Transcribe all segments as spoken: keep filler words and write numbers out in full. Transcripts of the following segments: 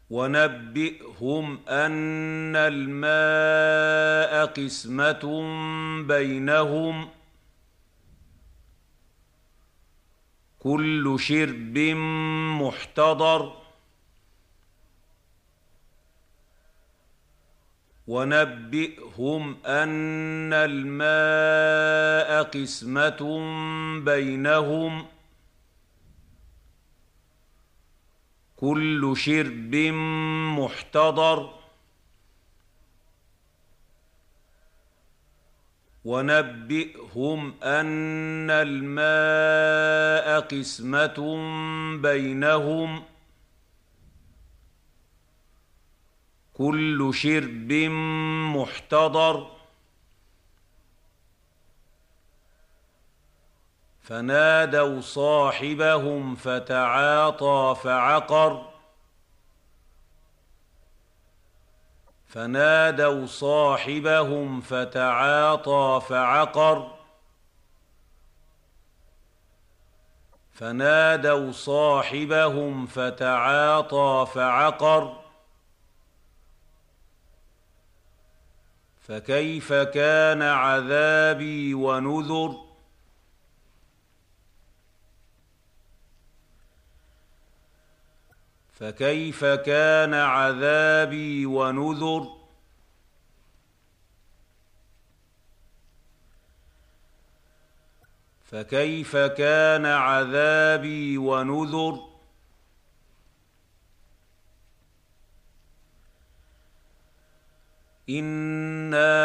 ونبئهم أن الماء قسمة بينهم كل شرب محتضر ونبئهم أن الماء قسمة بينهم كل شرب محتضر ونبئهم أن الماء قسمة بينهم كل شرب محتضر فنادوا صاحبهم فتعاطى فعقر فنادوا صاحبهم فتعاطى فعقر فنادوا صاحبهم فتعاطى فعقر فكيف كان عذابي ونذر فكيف كان عذابي ونذر فكيف كان عذابي ونذر إنا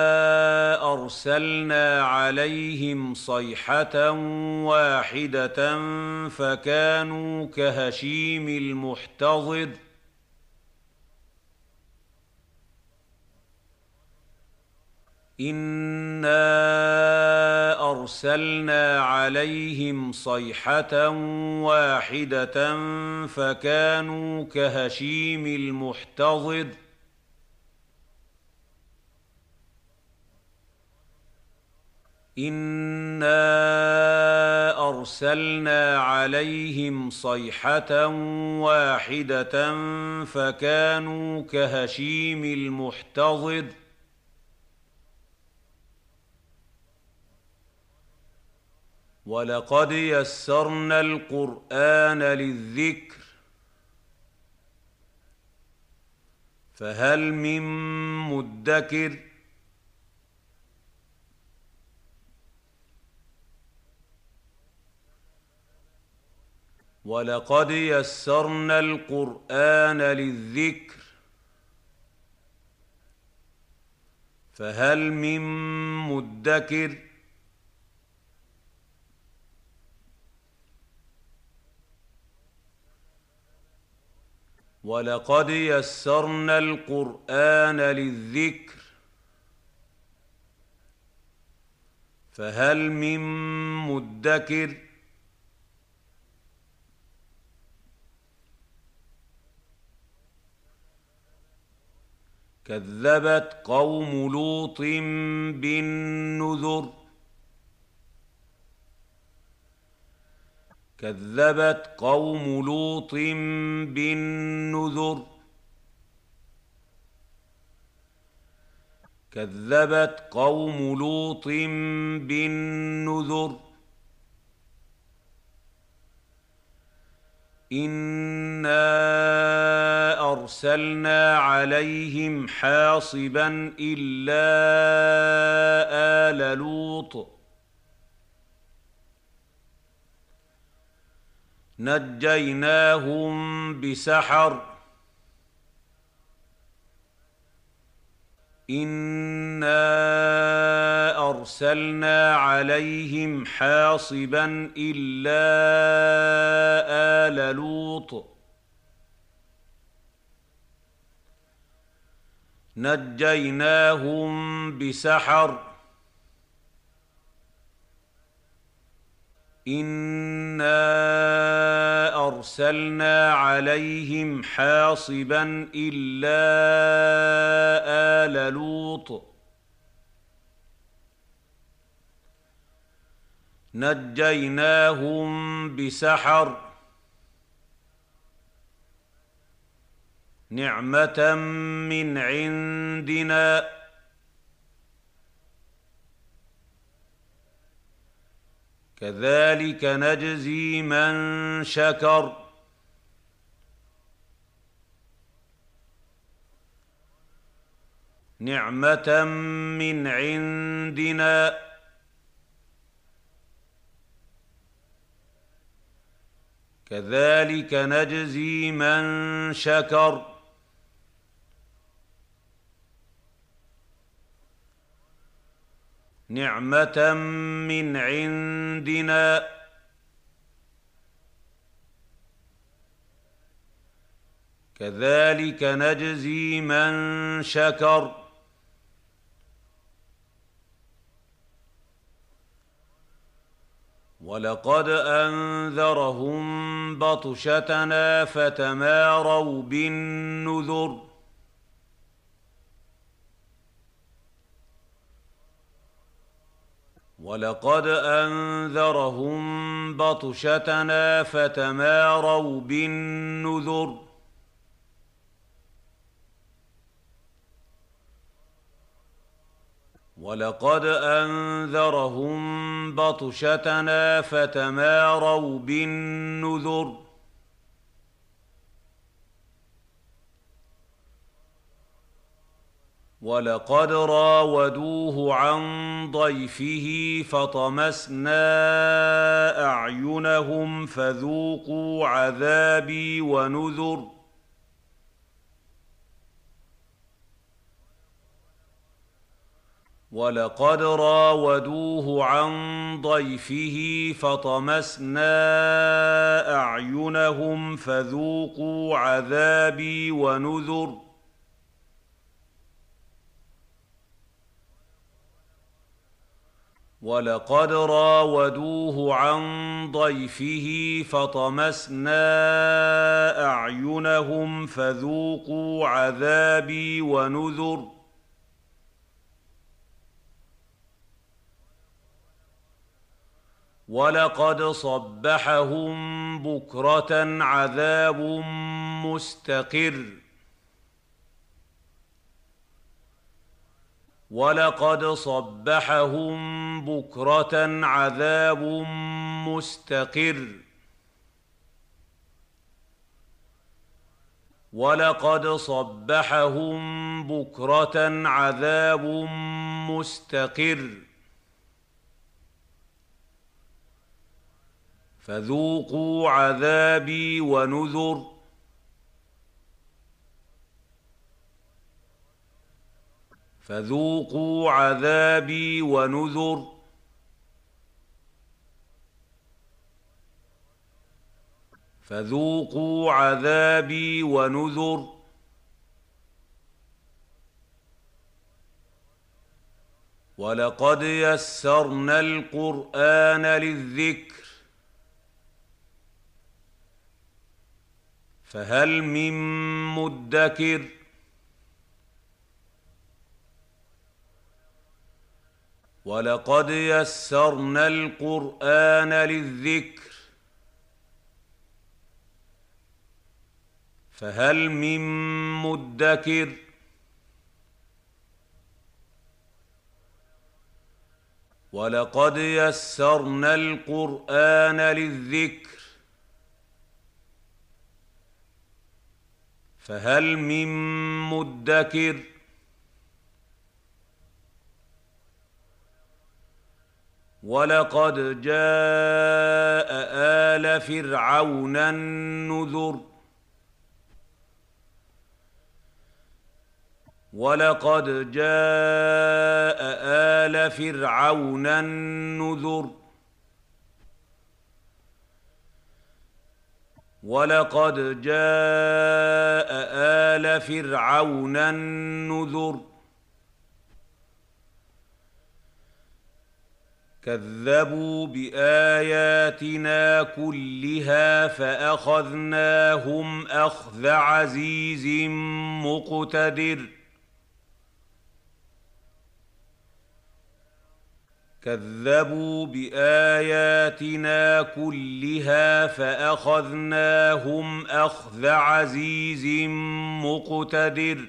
أرسلنا عليهم صيحة واحدة فكانوا كهشيم المحتظر إنا أرسلنا عليهم صيحة واحدة فكانوا كهشيم المحتظر إنا أرسلنا عليهم صيحة واحدة فكانوا كهشيم المحتظر ولقد يسرنا القرآن للذكر فهل من مدكر ولقد يسرنا القرآن للذكر فهل من مدكر ولقد يسرنا القرآن للذكر فهل من مدكر كذبت قوم لوط بالنذر كذبت قوم لوط بالنذر كذبت قوم لوط بالنذر إنا أرسلنا عليهم حاصبا إلا آل لوط نجيناهم بسحر إنا أرسلنا عليهم حاصبا إلا آل لوط نجيناهم بسحر إنا أرسلنا عليهم حاصبا إلا آل لوط نجيناهم بسحر نعمة من عندنا كذلك نجزي من شكر نعمة من عندنا كذلك نجزي من شكر نعمة من عندنا كذلك نجزي من شكر ولقد أنذرهم بطشتنا فتماروا بالنذر ولقد أنذرهم بطشتنا فتماروا بالنذر ولقد أنذرهم بطشتنا فتماروا بالنذر ولقد راودوه عن ضيفه فطمسنا أعينهم فذوقوا عذابي ونذر ولقد راودوه عن ضيفه فطمسنا أعينهم فذوقوا عذابي ونذر ولقد راودوه عن ضيفه فطمسنا أعينهم فذوقوا عذابي ونذر ولقد صبحهم بكرة عذاب مستقر ولقد صبحهم بكرة عذاب مستقر ولقد صبحهم بكرة عذاب مستقر فذوقوا عذابي ونذر فذوقوا عذابي ونذر فذوقوا عذابي ونذر ولقد يسرنا القرآن للذكر فهل من مدكر ولقد يسرنا القرآن للذكر فهل من مدكر ولقد يسرنا القرآن للذكر فهل من مدكر ولقد جاء آل فرعون النذر ولقد جاء آل فرعون النذر ولقد جاء آل فرعون النذر كذبوا بآياتنا كلها فأخذناهم أخذ عزيز مقتدر كذبوا بآياتنا كلها فأخذناهم أخذ عزيز مقتدر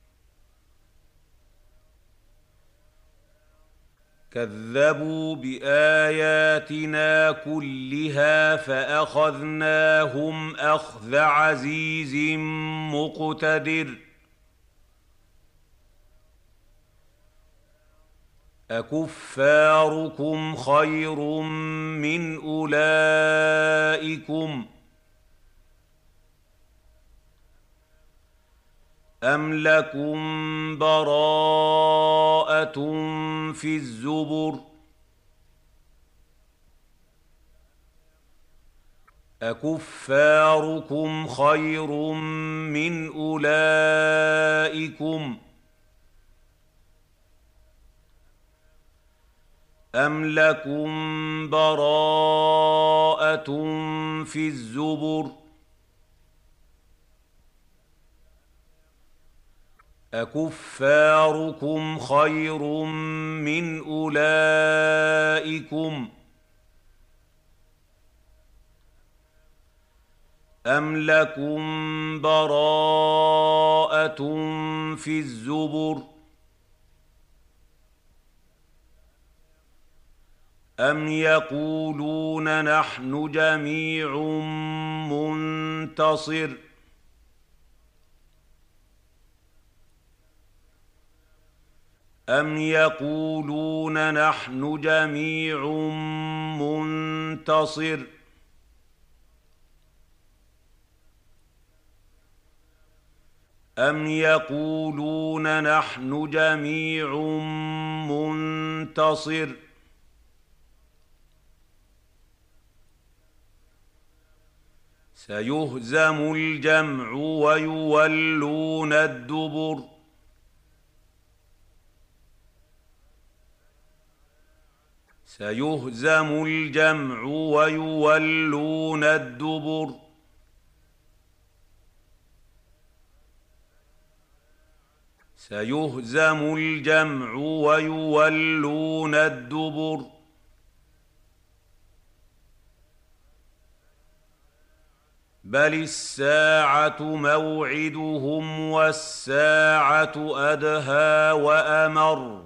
كذبوا بآياتنا كلها فأخذناهم أخذ عزيز مقتدر أكفاركم خير من أولئكم أم لكم براءة في الزبر أكفاركم خير من أولئكم أم لكم براءة في الزبر أكفاركم خير من أولئكم أم لكم براءة في الزبر أم يقولون نحن جميع منتصر أم يقولون نحن جميع منتصر أم يقولون نحن جميع منتصر سيهزم الجمع ويولون الدبر سيهزم الجمع ويولون الدبر سيهزم الجمع ويولون الدبر بل الساعة موعدهم والساعة أدهى وأمر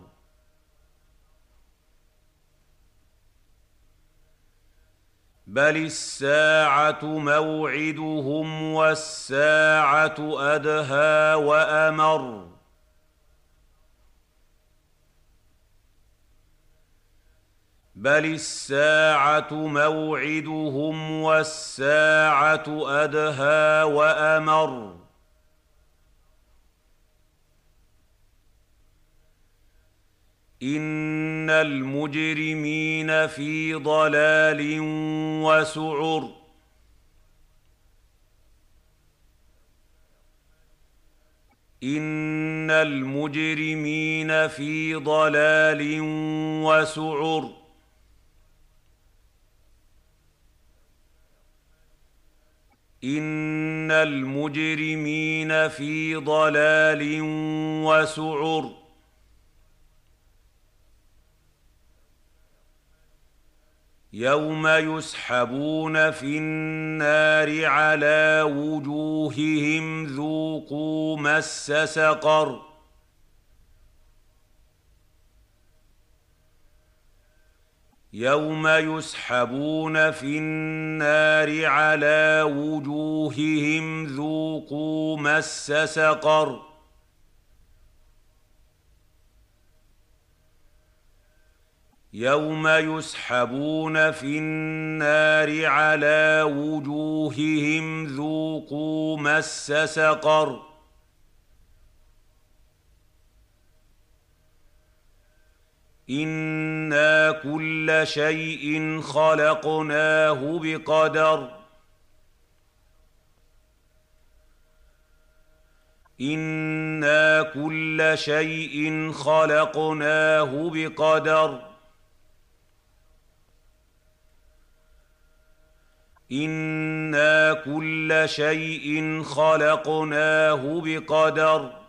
بل الساعة موعدهم والساعة أدهى وأمر بل الساعة موعدهم والساعة أدهى وأمر إن المجرمين في ضلال وسعر إن المجرمين في ضلال وسعر إن المجرمين في ضلال وسعر يوم يسحبون في النار على وجوههم ذوقوا مس سقر يوم يسحبون في النار على وجوههم ذوقوا مس سقر يوم يسحبون في النار على وجوههم ذوقوا مس سقر إنا كل شيء خلقناه بقدر إنا كل شيء خلقناه بقدر إنا كل شيء خلقناه بقدر